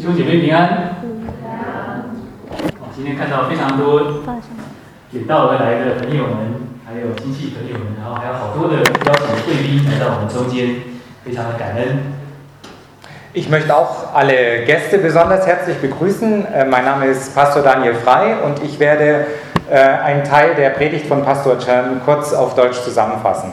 弟兄姐妹平安。今天看到非常多远道而来的朋友们，还有亲戚朋友们，然后还有好多的邀请的贵宾来到我们中间，非常的感恩。 Ich möchte auch alle Gäste besonders herzlich begrüßen. Mein Name ist Pastor Daniel Frei und ich werde einen Teil der Predigt von Pastor Chen kurz auf Deutsch zusammenfassen.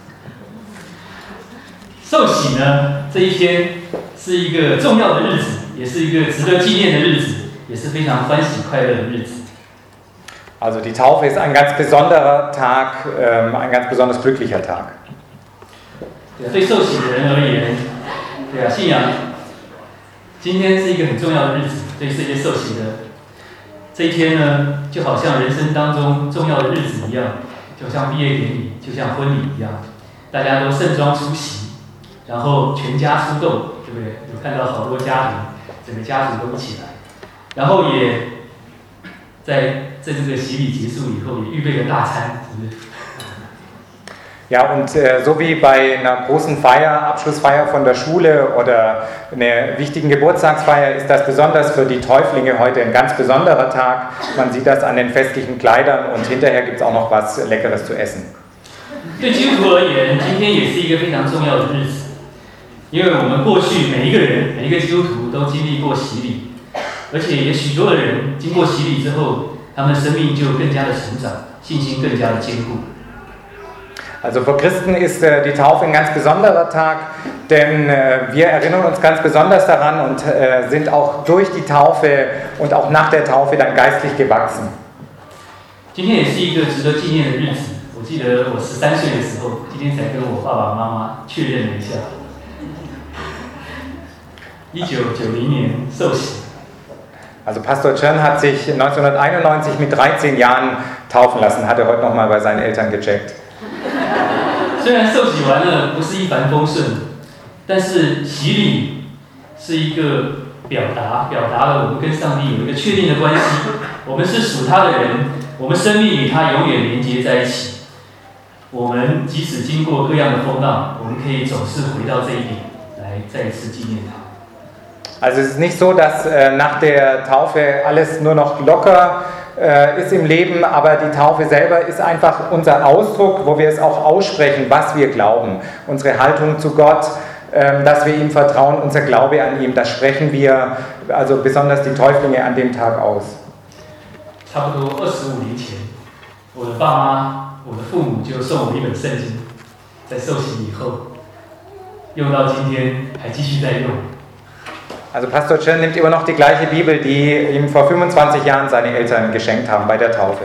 受洗呢，这一天是一个重要的日子，也是一个值得纪念的日子，也是非常欢喜快乐的日子。 Also die Taufe ist ein ganz besonderer Tag, ein ganz besonders glücklicher Tag. 对受洗的人而言，信仰今天是一个很重要的日子，对这些受洗的这一天呢，就好像人生当中重要的日子一样，就像毕业典礼，就像婚礼一样，大家都盛装出席，然后全家出动，对不对？有看到好多家庭，整个家族都一起来，然后也在这个洗礼结束以后，也预备了大餐，是不是？ Ja, und so wie bei einer großen Feier, Abschlussfeier von der Schule oder einer wichtigen Geburtstagsfeier ist das besonders für die Täuflinge heute ein ganz besonderer Tag. Man sieht das an den festlichen Kleidern und hinterher gibt es auch noch was Leckeres zu essen. 对基督徒而言，今天也是一个非常重要的日子，因为我们过去每一个人、每一个基督徒都经历过洗礼，而且也许多的人经过洗礼之后，他们的生命就更加的成长，信心更加的坚固。 Also für Christen ist die Taufe ein ganz besonderer Tag, denn wir erinnern uns ganz besonders daran und sind auch durch die Taufe und auch nach der Taufe dann geistlich gewachsen. 今天也是一个值得纪念的日子。我记得我13岁的时候，今天才跟我爸爸妈妈确认了一下，1990年受洗。 Also Pastor Chen hat sich 1991 mit 13 Jahren taufen lassen, hat er heute nochmal bei seinen Eltern gecheckt. 虽然受洗完了不是一帆风顺，但是洗礼是一个表达了我们跟上帝有一个确定的关系，我们是属他的人，我们生命与他永远连接在一起。我们即使经过各样的风浪，我们可以总是回到这一点来再一次纪念他。 Also es ist nicht so, dass nach der Taufe alles nur noch locker ist im Leben, aber die Taufe selber ist einfach unser Ausdruck, wo wir es auch aussprechen, was wir glauben. Unsere Haltung zu Gott, dass wir ihm vertrauen, unser Glaube an ihm, das sprechen wir, also besonders die Täuflinge an dem Tag aus. 差不多25年前，我的爸妈、我的父母就送我一本圣经，在受洗以后，用到今天还继续在用。 Also Pastor Chen nimmt immer noch die gleiche Bibel, die ihm vor 25 Jahren seine Eltern geschenkt haben bei der Taufe.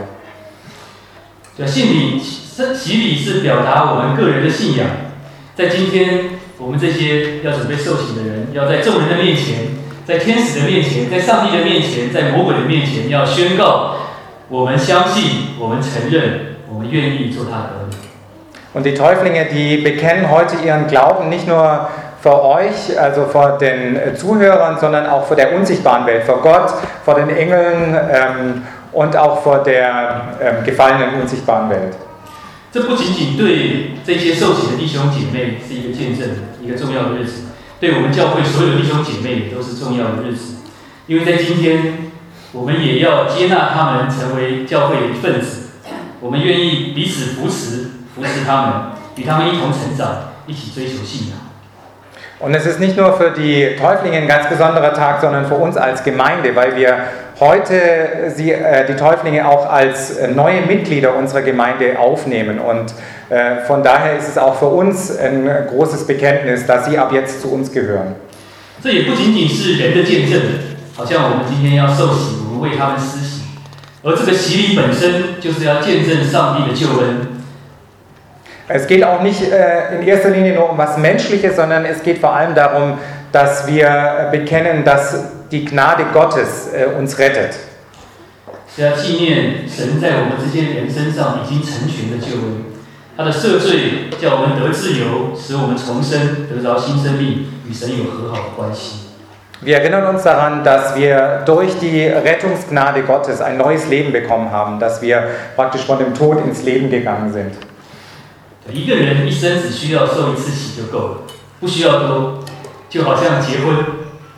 洗礼是表达我们个人的信仰，在今天我们这些要准备受洗的人，要在众人的面前，在天使的面前，在上帝的面前，在魔鬼的面前，要宣告我们相信，我们承认，我们愿意做他的儿女。 Und die Täuflinge, die bekennen heute ihren Glauben nicht nur vor euch, also vor den Zuhörern, sondern auch vor der unsichtbaren Welt, vor Gott, vor den Engeln und auch vor der gefallenen, unsichtbaren Welt. 这不仅仅对这些受洗的弟兄姐妹是一个见证，一个重要的日子，对我们教会所有的弟兄姐妹也都是重要的日子，因为在今天，我们也要接纳他们成为教会的一份子，我们愿意彼此扶持他们，与他们一同成长，一起追求信仰。 Und es ist nicht nur für die Täuflinge ein ganz besonderer Tag, sondern für uns als Gemeinde, weil wir heute die Täuflinge auch als neue Mitglieder unserer Gemeinde aufnehmen. Und von daher ist es auch für uns ein großes Bekenntnis, dass sie ab jetzt zu uns gehören. 这也不仅仅是人的见证，好像我们今天要受洗，我们为他们施洗，而这个洗礼本身就是要见证上帝的救恩。 Es geht auch nicht in erster Linie nur um was Menschliches, sondern es geht vor allem darum, dass wir bekennen, dass die Gnade Gottes uns rettet. 是要纪念神在我们这些人身上已经成全的救恩，他的赦罪叫我们得自由，使我们重生，得着新生命，与神有和好的关系。 Wir erinnern uns daran, dass wir durch die Rettungsgnade Gottes ein neues Leben bekommen haben, dass wir praktisch von dem Tod ins Leben gegangen sind. 一个人一生只需要受一次洗就够了，不需要多，就好像结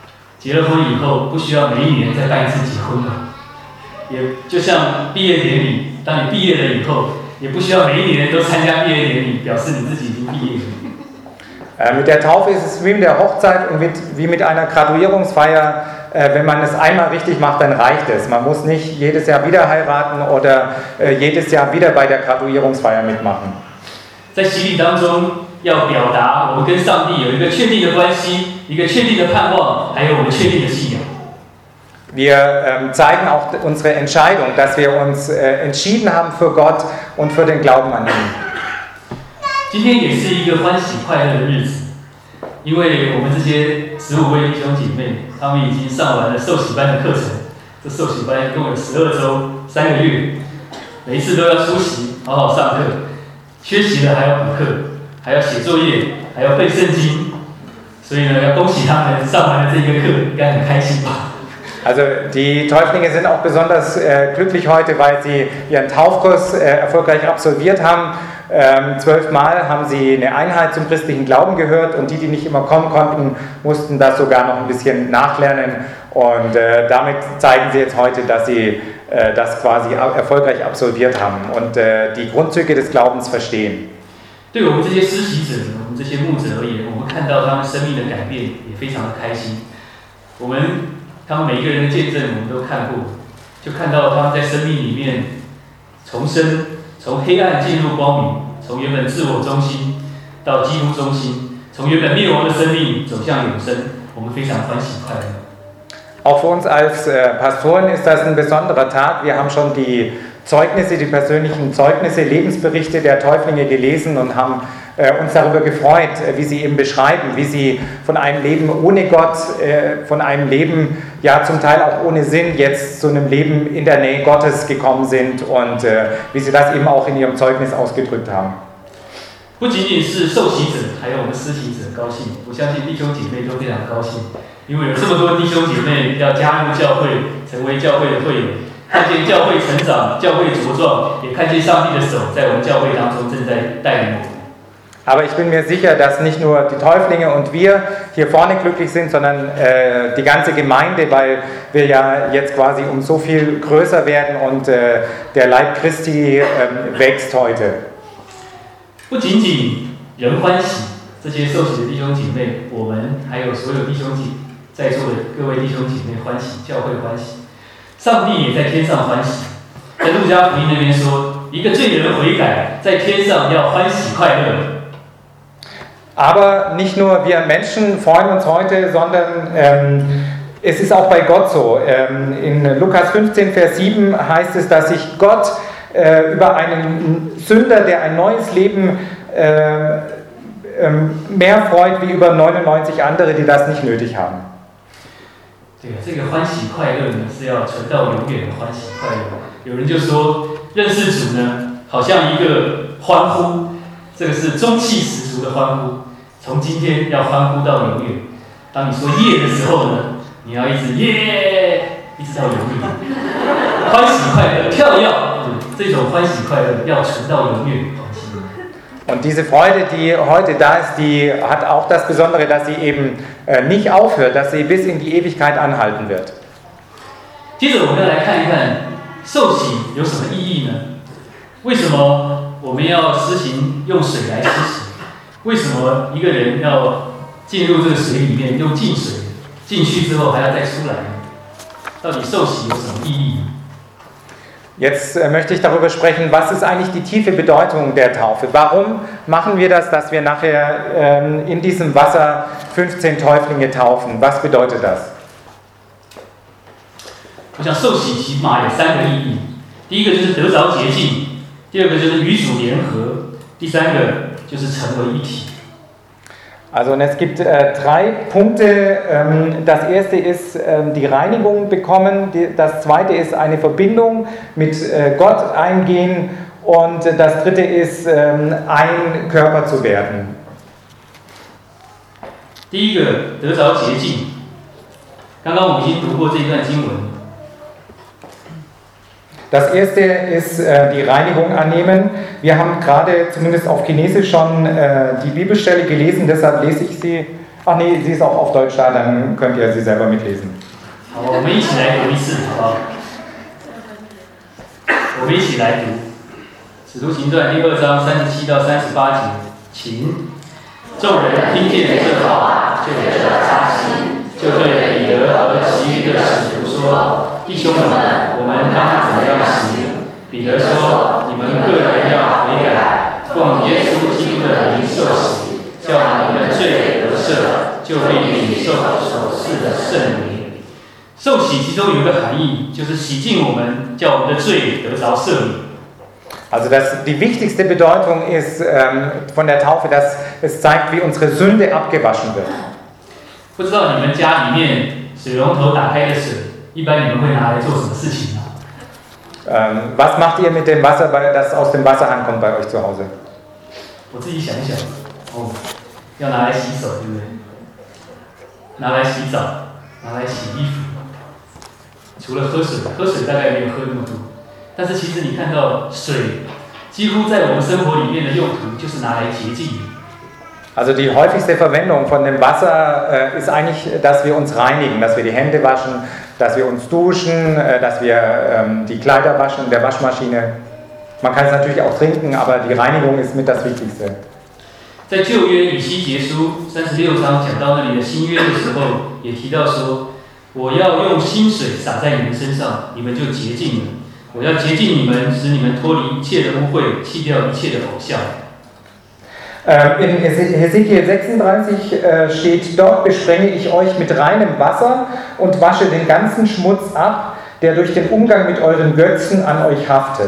结了婚以后不需要每一年再办一次结婚了，也就像毕业典礼，当你毕业了以后，也不需要每一年都参加毕业典礼，表示你自己已经毕业了。 Mit der Taufe ist es wie mit der Hochzeit und wie mit einer Graduierungsfeier. Wenn man es einmal richtig macht, dann reicht es. Man muss nicht jedes Jahr wieder heiraten oder jedes Jahr wieder bei der Graduierungsfeier mitmachen. 在洗礼当中，要表达我们跟上帝有一个确定的关系，一个确定的盼望，还有我们确定的信仰。 Wir zeigen auch unsere Entscheidung, dass wir uns entschieden haben für Gott und für den Glauben an ihn. 今天也是一个欢喜快乐的日子，因为我们这些15位弟兄姐妹，他们已经上完了受洗班的课程。这受洗班一共有12周3个月，每一次都要出席，好好上课。缺席了还要补课，还要写作业，还要背圣经。所以呢，要恭喜他们上完了这个课，应该很开心吧。 Also die Täuflinge sind auch besonders glücklich heute, weil sie ihren Taufkurs erfolgreich absolviert haben. 12 Mal haben sie eine Einheit zum christlichen Glauben gehört und die nicht immer kommen konnten, mussten das sogar noch ein bisschen nachlernen. Und damit zeigen sie jetzt heute, dass sie das quasi erfolgreich absolviert haben und die Grundzüge des Glaubens verstehen. 对我们这些施洗者，我们这些牧者而言，我们看到他们生命的改变，也非常的开心。他们每一个人的见证我们都看过，就看到他们在生命里面重生，从黑暗进入光明，从原本自我中心到基督中心，从原本灭亡的生命走向永生，我们非常欢喜快乐。 Auch für uns als Pastoren ist das ein besonderer Tag. Wir haben schon die Zeugnisse, die persönlichen Zeugnisse, Lebensberichte der Täuflinge gelesen und haben uns darüber gefreut, wie sie eben beschreiben, wie sie von einem Leben ohne Gott, von einem Leben, ja zum Teil auch ohne Sinn, jetzt zu einem Leben in der Nähe Gottes gekommen sind und wie sie das eben auch in ihrem Zeugnis ausgedrückt haben. 不仅仅是受洗者，还有我们施洗者高兴，我相信弟兄姐妹都非常高兴，因为有这么多弟兄姐妹要加入教会，成为教会的会员，看见教会成长，教会茁壮，也看见上帝的手在我们教会当中正在带领我们。 Aber ich bin mir sicher, dass nicht nur die Täuflinge und wir hier vorne glücklich sind, sondern die ganze Gemeinde, weil wir ja jetzt quasi um so viel größer werden und der Leib Christi wächst heute. 不仅仅人欢喜，这些受洗的弟兄姐妹，我们还有所有弟兄姐在座的各位弟兄姐妹欢喜，教会欢喜，上帝也在天上欢喜。在路加福音那边说，一个罪人悔改，在天上要欢喜快乐。 Aber nicht nur wir Menschen freuen uns heute, sondern es ist auch bei Gott so. In Lukas 15, Vers 7 heißt es, dass sich Gott über einen Sünder, der ein neues Leben mehr freut, wie über 99 andere, die das nicht nötig haben. 对，这个欢喜快乐呢，是要存到永远的欢喜快乐。有人就说，认识主呢，好像一个欢呼，这个是中气十足的欢呼。从今天要欢呼到永远。当你说耶的时候呢，你要一直耶，一直到永远。欢喜快乐，跳跃，这种欢喜快乐要存到永远。 Und diese Freude, die heute da ist, die hat auch das Besondere, dass sie eben nicht aufhört, dass sie bis in die Ewigkeit anhalten wird. 接着我们要来看一看受洗有什么意义呢？为什么我们要施行用水来施洗？为什么一个人要进入这个水里面用净水进去之后还要再出来呢？到底受洗有什么意义？ Jetzt möchte ich darüber sprechen, was ist eigentlich die tiefe Bedeutung der Taufe? Warum machen wir das, dass wir nachher in diesem Wasser 15 Täuflinge taufen? Was bedeutet das? 我想受洗起码有3个意义。第一个就是得着洁净，第二个就是与主联合，第三个就是成为一体。 Also und es gibt 3 Punkte. Das erste ist die Reinigung bekommen, das zweite ist eine Verbindung mit Gott eingehen und das dritte ist ein Körper zu werden. 第一个得着洁净，刚刚我们已经读过这一段经文。 Das erste ist die Reinigung annehmen. Wir haben gerade zumindest auf Chinesisch schon die Bibelstelle gelesen, deshalb lese ich sie Ach nee, sie ist auch auf Deutsch da, dann könnt ihr sie selber mitlesen. 好，我们一起来读一次，好不好？我们一起来读《使徒行传》第2章37到38节，请。众人听见这话，就觉得扎心，就对彼得和其余的使徒说：“弟兄们，我们当怎样行？”彼得说：“你们个人要悔改，奉耶稣基督的名受洗，叫你们的罪得赦，就必领受所赐的圣灵。”受洗其中有一个含义，就是洗净我们，叫我们的罪得着赦免。 Also die wichtigste Bedeutung ist von der Taufe, dass es zeigt, wie unsere Sünde abgewaschen wird. 不知道你们家里面水龙头打开的水，一般你们会拿来做什么事情呢？ Was macht ihr mit dem Wasser, das aus dem Wasserhahn kommt bei euch zu Hause? 我自己想一想，要拿来洗手，对不对？拿来洗澡，拿来洗衣服。除了喝水，喝水大概没有喝那么多。但是其实你看到水，几乎在我们生活里面的用途就是拿来洁净。 Also die häufigste Verwendung von dem Wasser ist eigentlich, dass wir uns reinigen, dass wir die Hände waschen, dass wir uns duschen, dass wir die Kleider waschen in der Waschmaschine. Man kann es natürlich auch trinken, aber die Reinigung ist mit das Wichtigste. 在旧约以西结书36章讲到那里的新约的时候，也提到说：“我要用新水洒在你们身上，你们就洁净了。我要洁净你们，使你们脱离一切的污秽，弃掉一切的偶像。” In Hesekiel 36 steht, dort besprenge ich euch mit reinem Wasser und wasche den ganzen Schmutz ab, der durch den Umgang mit euren Götzen an euch haftet.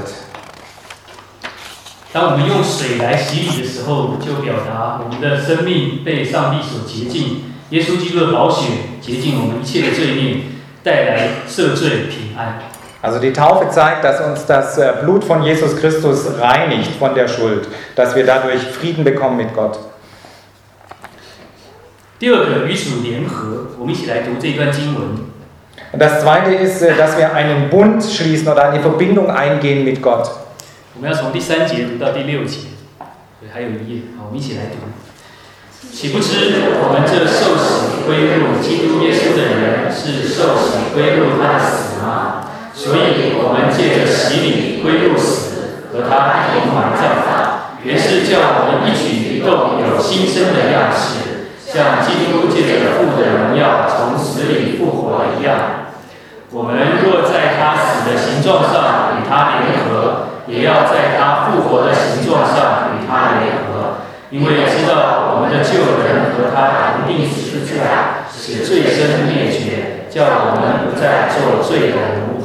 当我们用水来洗礼的时候，就表达我们的生命被上帝所洁净，耶稣基督的宝血洁净我们一切的罪孽，带来赦罪平安。 Also die Taufe zeigt, dass uns das Blut von Jesus Christus reinigt von der Schuld, dass wir dadurch Frieden bekommen mit Gott. 第二个与主联合，我们一起来读这段经文。 Und das zweite ist, dass wir einen Bund schließen oder eine Verbindung eingehen mit Gott. 我们要从第3节读到第6节，还有一页，好，我们一起来读。岂不知我们这受洗归入基督耶稣的人，是受洗归入他的死吗？所以我们借着洗礼归入死，和他一同埋葬，原是叫我们一举一动有新生的样式，像基督借着父的荣耀从死里复活一样。我们若在他死的形状上与他联合，也要在他复活的形状上与他联合，因为知道我们的旧人和他同定十字架，使罪身灭绝，叫我们不再做罪的奴仆。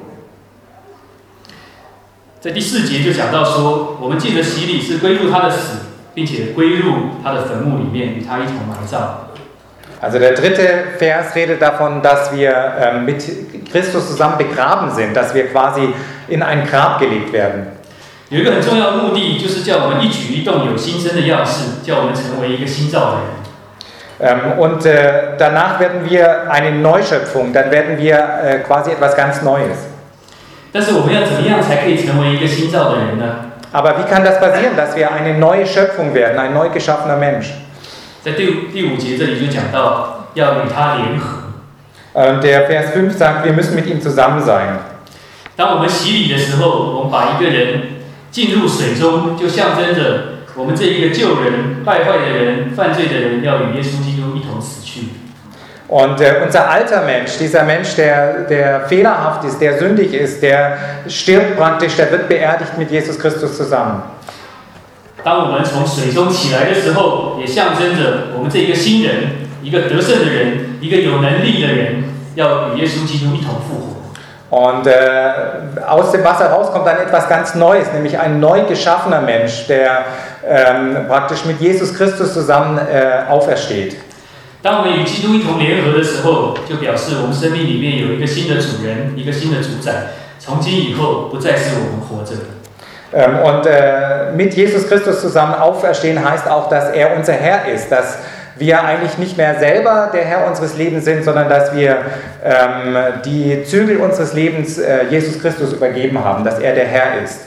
在第4节就讲到说，我们借着洗礼是归入他的死，并且归入他的坟墓里面，与他一同埋葬。 Also der dritte Vers redet davon, dass wir mit Christus zusammen begraben sind, dass wir quasi in ein Grab gelegt werden. 有一个很重要的目的，就是叫我们一举一动有新生的样式，叫我们成为一个新造的人。 Und danach werden wir eine Neuschöpfung, dann werden wir quasi etwas ganz Neues. 但是我们要怎么样才可以成为一个新造的人呢？ Aber wie kann das passieren, dass wir eine neue Schöpfung werden, ein neu geschaffener Mensch? 在第5节这里就讲到要与他联合。 Der Vers 5 sagt, wir müssen mit ihm zusammen sein. 当我们洗礼的时候，我们把一个人进入水中，就象征着我们这一个旧人、败坏的人、犯罪的人，要与耶稣基督一同死去。 Und unser alter Mensch, dieser Mensch, der fehlerhaft ist, der sündig ist, der stirbt praktisch, der wird beerdigt mit Jesus Christus zusammen. 当我们从水中起来的时候，也象征着我们这一个新人，一个得胜的人，一个有能力的人，要与耶稣基督一同复活。 Und aus dem Wasser rauskommt dann etwas ganz Neues, nämlich ein neu geschaffener Mensch, der praktisch mit Jesus Christus zusammen aufersteht. 当我们与基督一同联合的时候，就表示我们生命里面有一个新的主人，一个新的主宰。从今以后，不再是我们活着。 Und mit Jesus Christus zusammen auferstehen heißt auch, dass er unser Herr ist, dass wir eigentlich nicht mehr selber der Herr unseres Lebens sind, sondern dass wir die Zügel unseres Lebens Jesus Christus übergeben haben, dass er der Herr ist.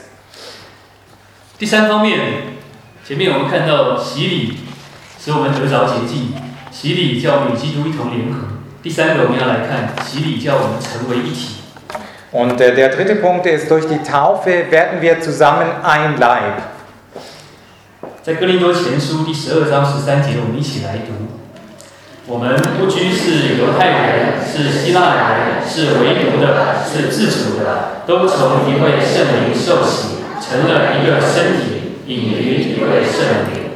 第3方面，前面我们看到洗礼使我们得着洁净， 洗礼叫我们与基督一同联合。第三个，我们要来看洗礼叫我们成为一体。 Und der dritte Punkt ist, durch die Taufe werden wir zusammen ein Leib. 在哥林多前书第12章13节，我们一起来读。我们不拘是犹太人，是希腊人，是为奴的，是自主的，都从一位圣灵受洗，成了一个身体，隐于一位圣灵。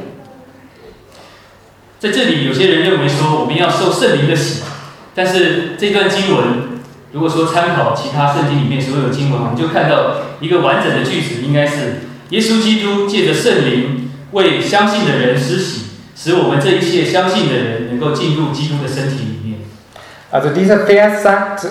在这里，有些人认为说我们要受圣灵的洗，但是这段经文，如果说参考其他圣经里面所有经文，我们就看到一个完整的句子，应该是耶稣基督借着圣灵为相信的人施洗，使我们这一切相信的人能够进入基督的身体里面。 Also dieser Vers sagt,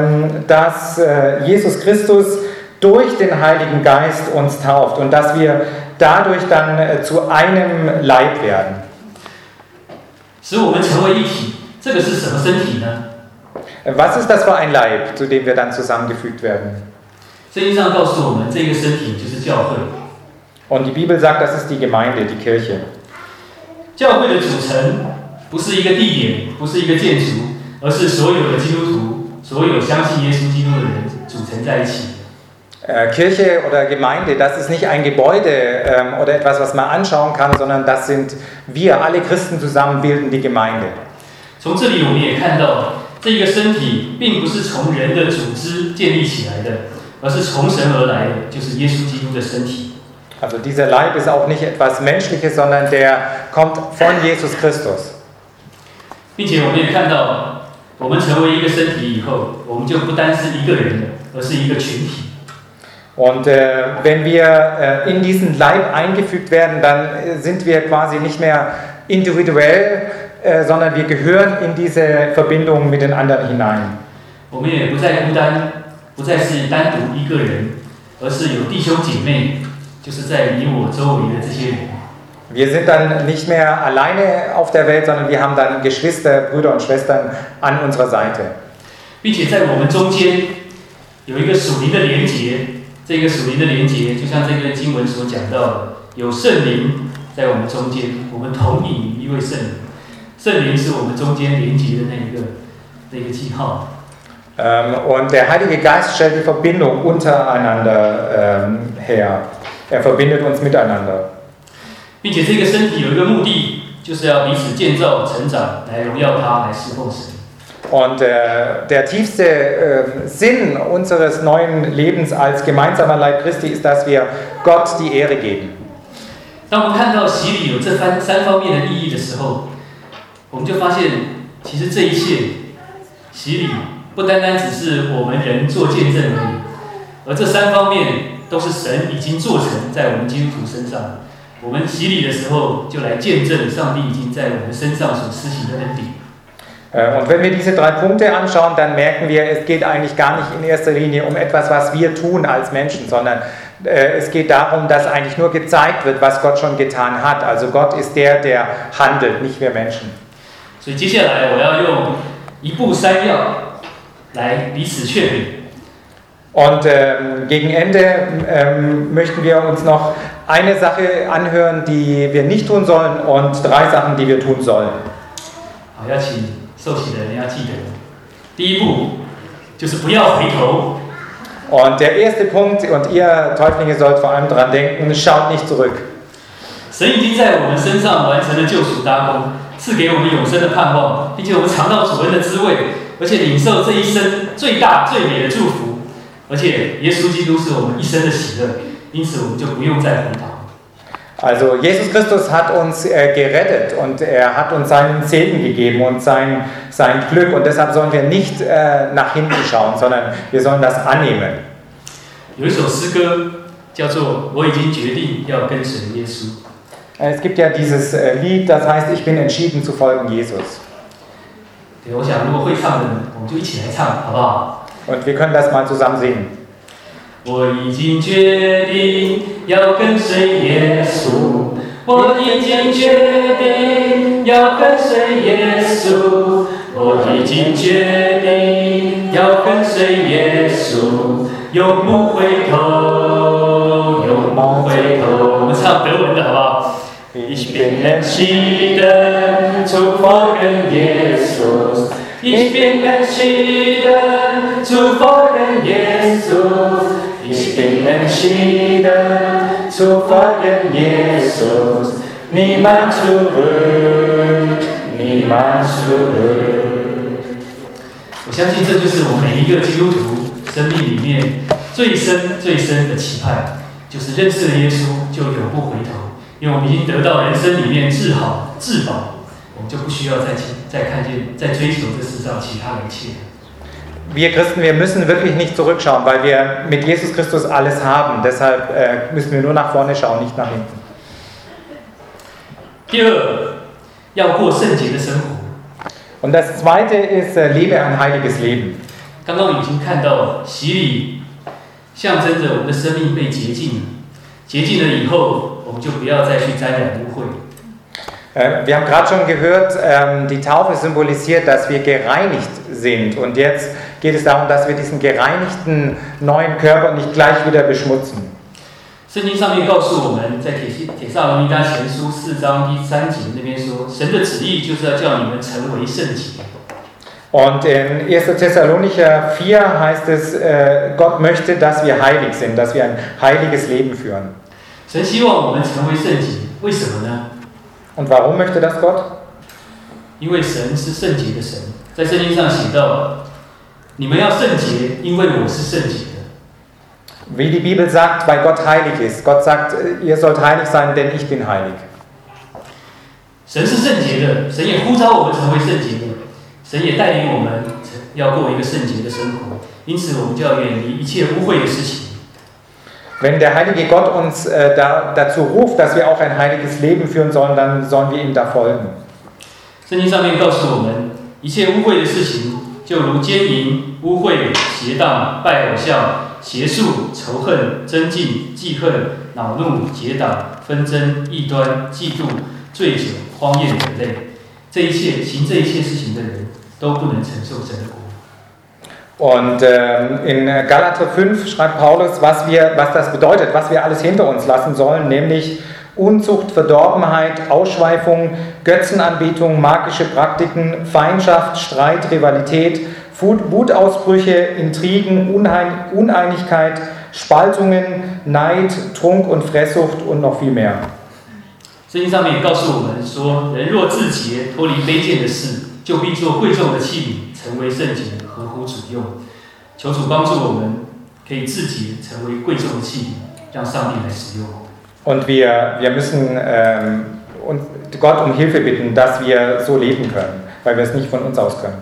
dass Jesus Christus durch den Heiligen Geist uns tauft und dass wir dadurch dann zu einem Leib werden. 使我们成为一体，这个是什么身体呢？ Was ist das für ein Leib, zu dem wir dann zusammengefügt werden? 圣经上告诉我们，这个身体就是教会。 Und die Bibel sagt, das ist die Gemeinde, die Kirche. 教会的组成不是一个地点，不是一个建筑，而是所有的基督徒，所有相信耶稣基督的人组成在一起。 Kirche oder Gemeinde, das ist nicht ein Gebäude oder etwas, was man anschauen kann, sondern das sind wir, alle Christen zusammen bilden die Gemeinde. 从这里我们也看到，这个身体并不是从人的组织建立起来的，而是从神而来的，就是耶稣基督的身体。 Also dieser Leib ist auch nicht etwas Menschliches, sondern der kommt von Jesus Christus. 并且我们也看到，我们成为一个身体以后，我们就不单是一个人了，而是一个群体。 Und wenn wir in diesen Leib eingefügt werden, dann sind wir quasi nicht mehr individuell, sondern wir gehören in diese Verbindung mit den anderen hinein. 我们也不再孤单，不再是单独一个人，而是有弟兄姐妹，就是在你我周围的这些人。 Wir sind dann nicht mehr alleine auf der Welt, sondern wir haben dann Geschwister, Brüder und Schwestern an unserer Seite. 并且在我们中间有一个属灵的连结。这个属灵的连结，就像这个经文所讲到的，有圣灵在我们中间，我们同以一位圣灵。圣灵是我们中间连结的那个记号。 Und der Heilige Geist stellt die Verbindung untereinander her. Er verbindet uns miteinander. 并且这个身体有一个目的，就是要彼此建造、成长，来荣耀他，来侍奉神。 Und der tiefste Sinn unseres neuen Lebens als gemeinsamer Leib Christi ist, dass wir Gott die Ehre geben. 当我们看到洗礼有这三方面的意义的时候，我们就发现，其实这一切洗礼不单单只是我们人做见证而已，而这三方面都是神已经做成在我们基督徒身上。我们洗礼的时候，就来见证上帝已经在我们身上所施行的恩典。 Und wenn wir diese 3 Punkte anschauen, dann merken wir, es geht eigentlich gar nicht in erster Linie um etwas, was wir tun als Menschen, sondern es geht darum, dass eigentlich nur gezeigt wird, was Gott schon getan hat. Also Gott ist der, der handelt, nicht wir Menschen. 所以接下来我要用一步3要来彼此劝勉。 Und gegen Ende möchten wir uns noch eine Sache anhören, die wir nicht tun sollen und 3 Sachen, die wir tun sollen. 好，要请受洗的人要记得，第一步就是不要回头。 Und der erste Punkt, und ihr Täuflinge sollt vor allem daran denken, schaut nicht zurück. 神已经在我们身上完成了救赎大功，赐给我们永生的盼望，并且我们尝到主恩的滋味，而且领受这一生最大最美的祝福。而且耶稣基督是我们一生的喜乐，因此我们就不用再回头。 Also Jesus Christus hat uns gerettet und er hat uns seinen Segen gegeben und sein Glück und deshalb sollen wir nicht nach hinten schauen, sondern wir sollen das annehmen. 有一首诗歌叫做《我已经决定要跟随耶稣》。 Es gibt ja dieses Lied, das heißt, ich bin entschieden zu folgen Jesus. 对，我想如果会唱的，我们就一起来唱，好不好？ Und wir können das mal zusammen singen. 我已经决定要跟随耶稣，我已经决定要跟随耶稣，我已经决定要跟随耶稣，永不回头，永不回头。我们唱德文的好不好？ Ich bin entschieden zu folgen Jesus. Ich bin entschieden zu folgen Jesus. Ich bin entschieden zu folgen Jesus. Niemand zurück, niemand zurück. 我相信这就是我们每一个基督徒生命里面最深最深的期盼，就是认识了耶稣就永不回头，因为我们已经得到人生里面至好至宝，我们就不需要再看见、再追求这世上其他的一切。 Wir Christen, wir müssen wirklich nicht zurückschauen, weil wir mit Jesus Christus alles haben. Deshalb müssen wir nur nach vorne schauen, nicht nach hinten. 第二，要过圣洁的生活。 Und das zweite ist, lebe ein heiliges Leben. 刚刚已经看到洗礼象征着我们的生命被洁净了，洁净了以后，我们就不要再去沾染污秽。 Wir haben gerade schon gehört, die Taufe symbolisiert, dass wir gereinigt sind. Und jetzt geht es darum, dass wir diesen gereinigten neuen Körper nicht gleich wieder beschmutzen. 圣经上面告诉我们，在帖撒罗尼迦前书4章第3节那边说，神的旨意就是要叫你们成为圣洁。 Und in 1. Thessalonicher 4 heißt es, Gott möchte, dass wir heilig sind, dass wir ein heiliges Leben führen. 神希望我们成为圣洁，为什么呢？ Und warum möchte das Gott? 因为神是圣洁的神，在圣经上写到，你们要圣洁，因为我是圣洁的。 Wie die Bibel sagt, weil Gott heilig ist. Gott sagt, ihr sollt heilig sein, denn ich bin heilig. 神是圣洁的，神也呼召我们成为圣洁的，神也带领我们要过一个圣洁的生活，因此我们就要远离一切污秽的事情。 Wenn der heilige Gott uns dazu ruft, dass wir auch ein heiliges Leben führen sollen, dann sollen wir ihm da folgen. 圣经上面告诉我们，一切污秽的事情，就如奸淫、污秽、邪荡、拜偶像、邪术、仇恨、争竞、记恨、恼怒、结党、纷争、异端、嫉妒、醉酒、荒宴等类。这一切行这一切事情的人，都不能承受神的国。 Und in Galater 5 schreibt Paulus, was das bedeutet, was wir alles hinter uns lassen sollen, nämlich Unzucht, Verdorbenheit, Ausschweifung, Götzenanbetung, magische Praktiken, Feindschaft, Streit, Rivalität, Wutausbrüche, Intrigen, Uneinigkeit, Spaltungen, Neid, Trunk und Fresssucht und noch viel mehr. 圣经上面也告诉我们说，人若自洁，脱离卑贱的事，就必做贵重的器皿，成为圣洁，合乎主用。求主帮助我们，可以自洁，成为贵重的器皿，让上帝来使用。 Und wir müssen Gott um Hilfe bitten, dass wir so leben können, weil wir es nicht von uns aus können.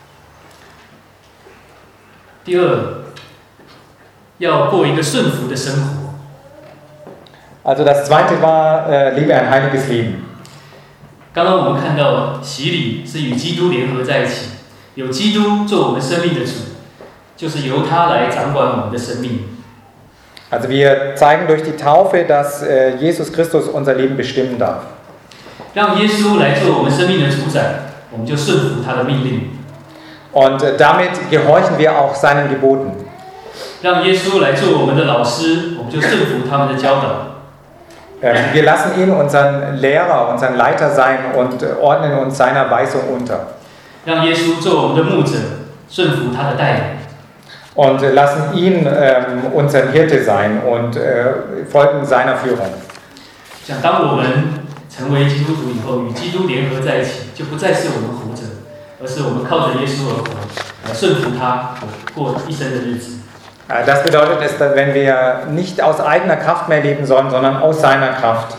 第二，要过一个顺服的生活。 Also das zweite war, lebe ein heiliges Leben. 刚刚我们看到洗礼是与基督联合在一起，有基督做我们生命的主，就是由他来掌管我们的生命。 Also wir zeigen durch die Taufe, dass Jesus Christus unser Leben bestimmen darf. 让耶稣来做我们生命的主宰，我们就顺服他的命令。 Und damit gehorchen wir auch seinen Geboten. 让耶稣来做我们的老师，我们就顺服他们的教导。 Wir lassen ihn unseren Lehrer, unseren Leiter sein und ordnen uns seiner Weisung unter. 让耶稣做我们的牧者，顺服他的带领。 Und lassen ihn unser Hirte sein und folgen seiner Führung. 想当我们成为基督徒以后，与基督联合在一起，就不再是我们活着，而是我们靠着耶稣而活，来顺服他，过一生的日子。 Das bedeutet, dass wenn wir nicht aus eigener Kraft mehr leben sollen, sondern aus seiner Kraft.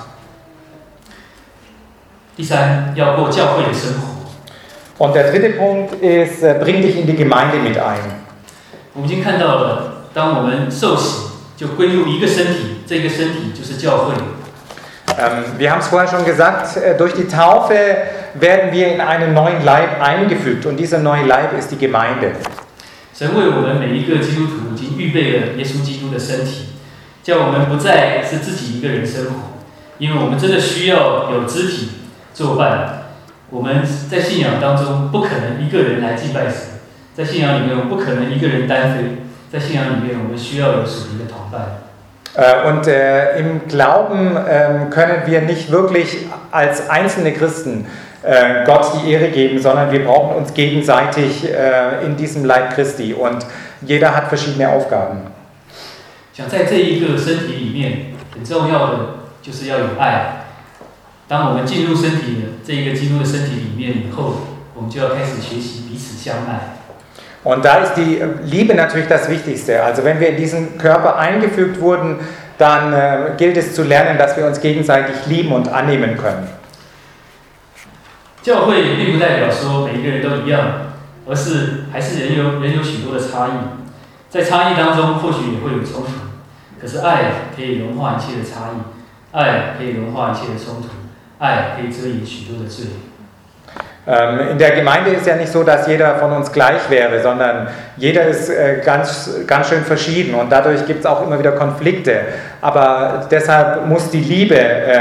第三，要过教会的生活。 Und der dritte Punkt ist, bring dich in die Gemeinde mit ein. 我们已经看到了，当我们受洗，就归入一个身体，这个身体就是教会。 Wir haben es vorher schon gesagt, durch die Taufe werden wir in einen neuen Leib eingefügt und dieser neue Leib ist die Gemeinde. 神为我们每一个基督徒已经预备了耶稣基督的身体，叫我们不再是自己一个人生活，因为我们真的需要有肢体作伴。我们在信仰当中不可能一个人来敬拜神，在信仰里面我们不可能一个人单飞，在信仰里面我们需要有属灵的同伴。 Und im Glauben können wir nicht wirklich als einzelne Christen Gott die Ehre geben, sondern wir brauchen uns gegenseitig in diesem Leib Christi und jeder hat verschiedene Aufgaben. 想在这一个身体里面，很重要的就是要有爱。当我们进入身体的这一个基督的身体里面以后，我们就要开始学习彼此相爱。 Und da ist die Liebe natürlich das Wichtigste. Also wenn wir in diesen Körper eingefügt wurden, dann gilt es zu lernen, dass wir uns gegenseitig lieben und annehmen können. 教会并不代表说每一个人都一样，而是还是人有许多的差异。在差异当中，或许也会有冲突，可是爱可以融化一切的差异，爱可以融化一切的冲突，爱可以遮掩许多的罪。 In der Gemeinde ist ja nicht so, dass jeder von uns gleich wäre, sondern jeder ist ganz schön verschieden und dadurch gibt es auch immer wieder Konflikte. Aber deshalb muss die Liebe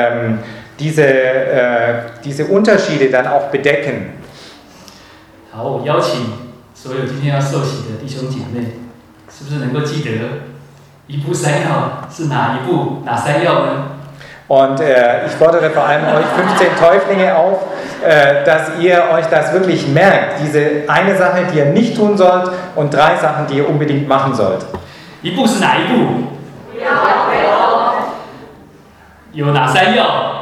diese Unterschiede dann auch bedecken. 好，我邀请所有今天要受洗的弟兄姐妹，是不是能够记得一步三要是哪一步哪三要呢？ Und ich fordere vor allem euch 15 Täuflinge auf, dass ihr euch das wirklich merkt. Diese eine Sache, die ihr nicht tun sollt und 3 Sachen, die ihr unbedingt machen sollt. 一步是哪一步？有哪3要？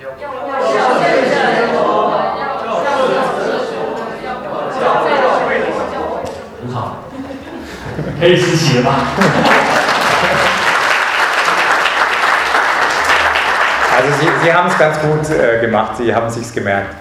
很好，可以实习了吧？ Also Sie haben es ganz gut gemacht, Sie haben es sich gemerkt.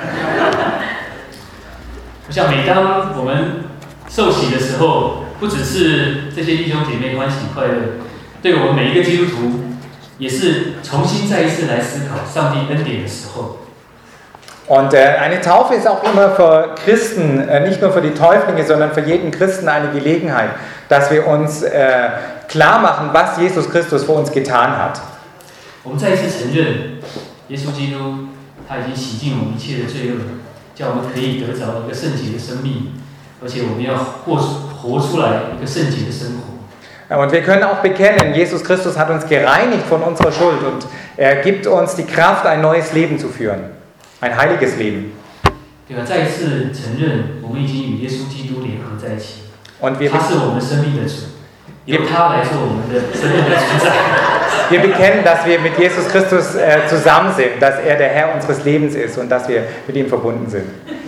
我想每当我们受洗的时候，不只是这些弟兄姐妹欢喜快乐，对我们每一个基督徒，也是重新再一次来思考上帝恩典的时候。 Und eine Taufe ist auch immer für Christen, nicht nur für die Täuflinge, sondern für jeden Christen eine Gelegenheit, dass wir uns klar machen, was Jesus Christus für uns getan hat. 我们再一次承认，耶稣基督他已经洗净我们一切的罪恶，叫我们可以得着一个圣洁的生命，而且我们要活出来一个圣洁的生活。 Und wir können auch bekennen, Jesus Christus hat uns gereinigt von unserer Schuld und er gibt uns die Kraft, ein neues Leben zu führen, ein heiliges Leben. 对吧？再一次承认，我们已经与耶稣基督联合在一起， Und wir 他是我们生命的主，由他来做我们的生命的主宰。 Wir bekennen, dass wir mit Jesus Christus zusammen sind, dass er der Herr unseres Lebens ist und dass wir mit ihm verbunden sind.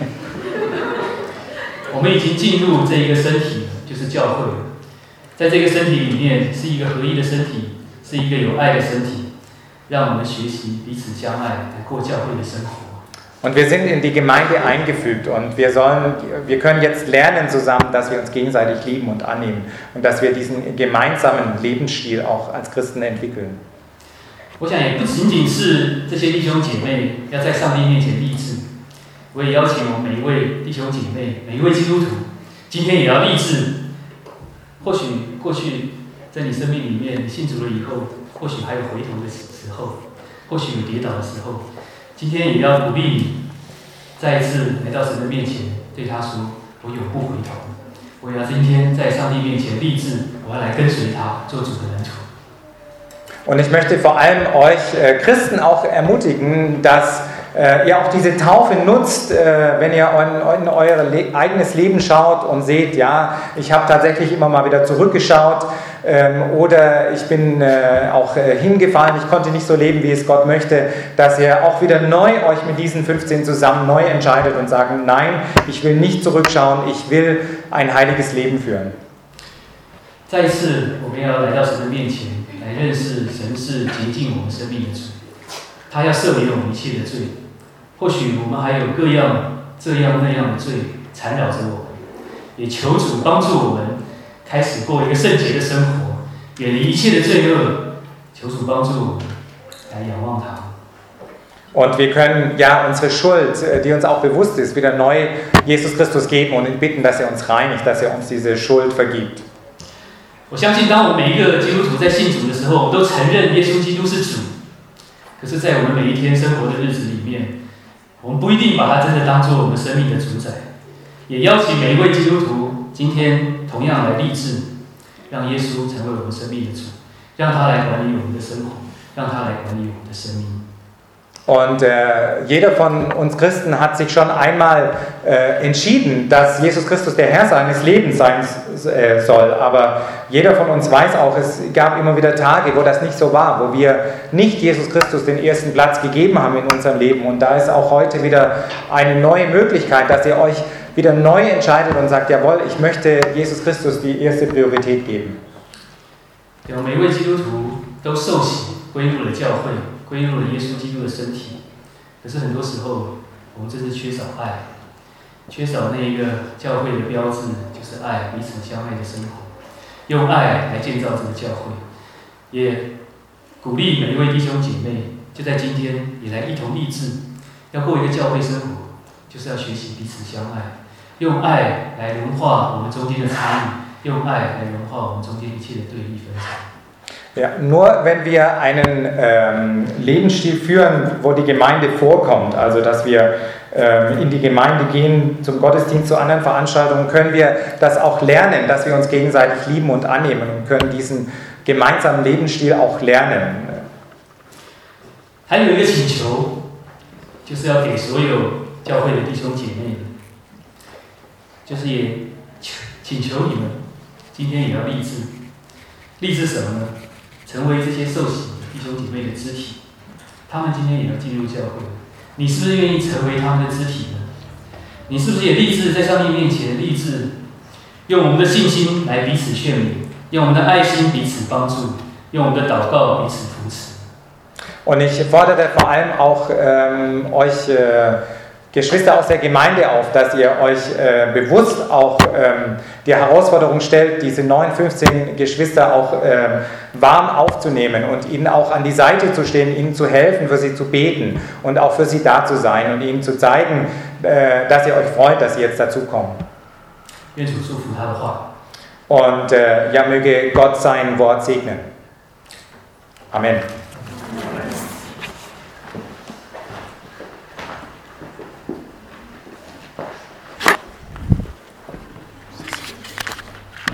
我们已经进入这一个身体，就是教会。在这个身体里面，是一个合一的身体，是一个有爱的身体，让我们学习彼此相爱，来过教会的生活。 Und wir sind in die Gemeinde eingefügt und wir können jetzt lernen zusammen, dass wir uns gegenseitig lieben und annehmen und dass wir diesen gemeinsamen Lebensstil auch als Christen entwickeln. 我想也不仅仅是这些弟兄姐妹要在上帝面前立志，我也邀请我们每一位弟兄姐妹、每一位基督徒，今天也要立志。或许过去在你生命里面信主了以后，或许还有回头的时候，或许有跌倒的时候。 今天也要鼓励你，再一次来到神的面前，对他说：“我永不回头。我要今天在上帝面前立志，我要来跟随他，做主的门徒。” Und ich möchte vor allem euch Christen auch ermutigen, dass ihr auch diese Taufe nutzt, wenn ihr in euer eigenes Leben schaut und seht, ja, ich habe tatsächlich immer mal wieder zurückgeschaut oder ich bin auch hingefallen, ich konnte nicht so leben, wie es Gott möchte, dass ihr auch wieder neu euch mit diesen 15 zusammen neu entscheidet und sagt, nein, ich will nicht zurückschauen, ich will ein heiliges Leben führen. 再一次，我们要来到神的面前，来认识神是洁净我们生命的主，他要赦免我们一切的罪。或许我们还有各样这样那样的罪缠绕着我们，也求主帮助我们开始过一个圣洁的生活，远离一切的罪恶。求主帮助我们来仰望他。 Und wir können ja unsere Schuld, die uns auch bewusst ist, wieder neu Jesus Christus geben und ihn bitten, dass er uns reinigt, dass er uns diese Schuld vergibt. 我相信，当我们每一个基督徒在信主的时候，我们都承认耶稣基督是主。可是，在我们每一天生活的日子里面，我们不一定把他真的当作我们生命的主宰。也邀请每一位基督徒今天同样来立志，让耶稣成为我们生命的主， 让他来管理我们的生活，让他来管理我们的生命。 Und jeder von uns Christen hat sich schon einmal entschieden, dass Jesus Christus der Herr seines Lebens sein soll. Aber jeder von uns weiß auch, es gab immer wieder Tage, wo das nicht so war, wo wir nicht Jesus Christus den ersten Platz gegeben haben in unserem Leben. Und da ist auch heute wieder eine neue Möglichkeit, dass ihr euch wieder neu entscheidet und sagt, jawohl, ich möchte Jesus Christus die erste Priorität geben. 有每位基督徒都受洗归入了教会，归入了耶稣基督的身体。可是很多时候，我们真是缺少爱，缺少那一个教会的标志，就是爱，彼此相爱的生活，用爱来建造这个教会。也鼓励每一位弟兄姐妹，就在今天也来一同立志，要过一个教会生活，就是要学习彼此相爱，用爱来融化我们中间的差异，用爱来融化我们中间一切的对立分歧。 Ja, nur wenn wir einen Lebensstil führen, wo die Gemeinde vorkommt, also dass wir in die Gemeinde gehen, zum Gottesdienst, zu anderen Veranstaltungen, können wir das auch lernen, dass wir uns gegenseitig lieben und annehmen und können diesen gemeinsamen Lebensstil auch lernen. 还有一个请求，就是要给所有教会的弟兄姐妹，就是也请求你们今天也要立志，立志什么呢？ 成为这些受洗弟兄姐妹的肢体，他们今天也要进入教会。你是不是愿意成为他们的肢体呢？你是不是也立志在上帝面前立志，用我们的信心来彼此劝勉，用我们的爱心彼此帮助，用我们的祷告彼此扶持。 Und ich fordere vor allem auch euch Geschwister aus der Gemeinde auf, dass ihr euch bewusst auch die Herausforderung stellt, diese 15 Geschwister auch warm aufzunehmen und ihnen auch an die Seite zu stehen, ihnen zu helfen, für sie zu beten und auch für sie da zu sein und ihnen zu zeigen, dass ihr euch freut, dass sie jetzt dazukommen. Und ja, möge Gott sein Wort segnen. Amen.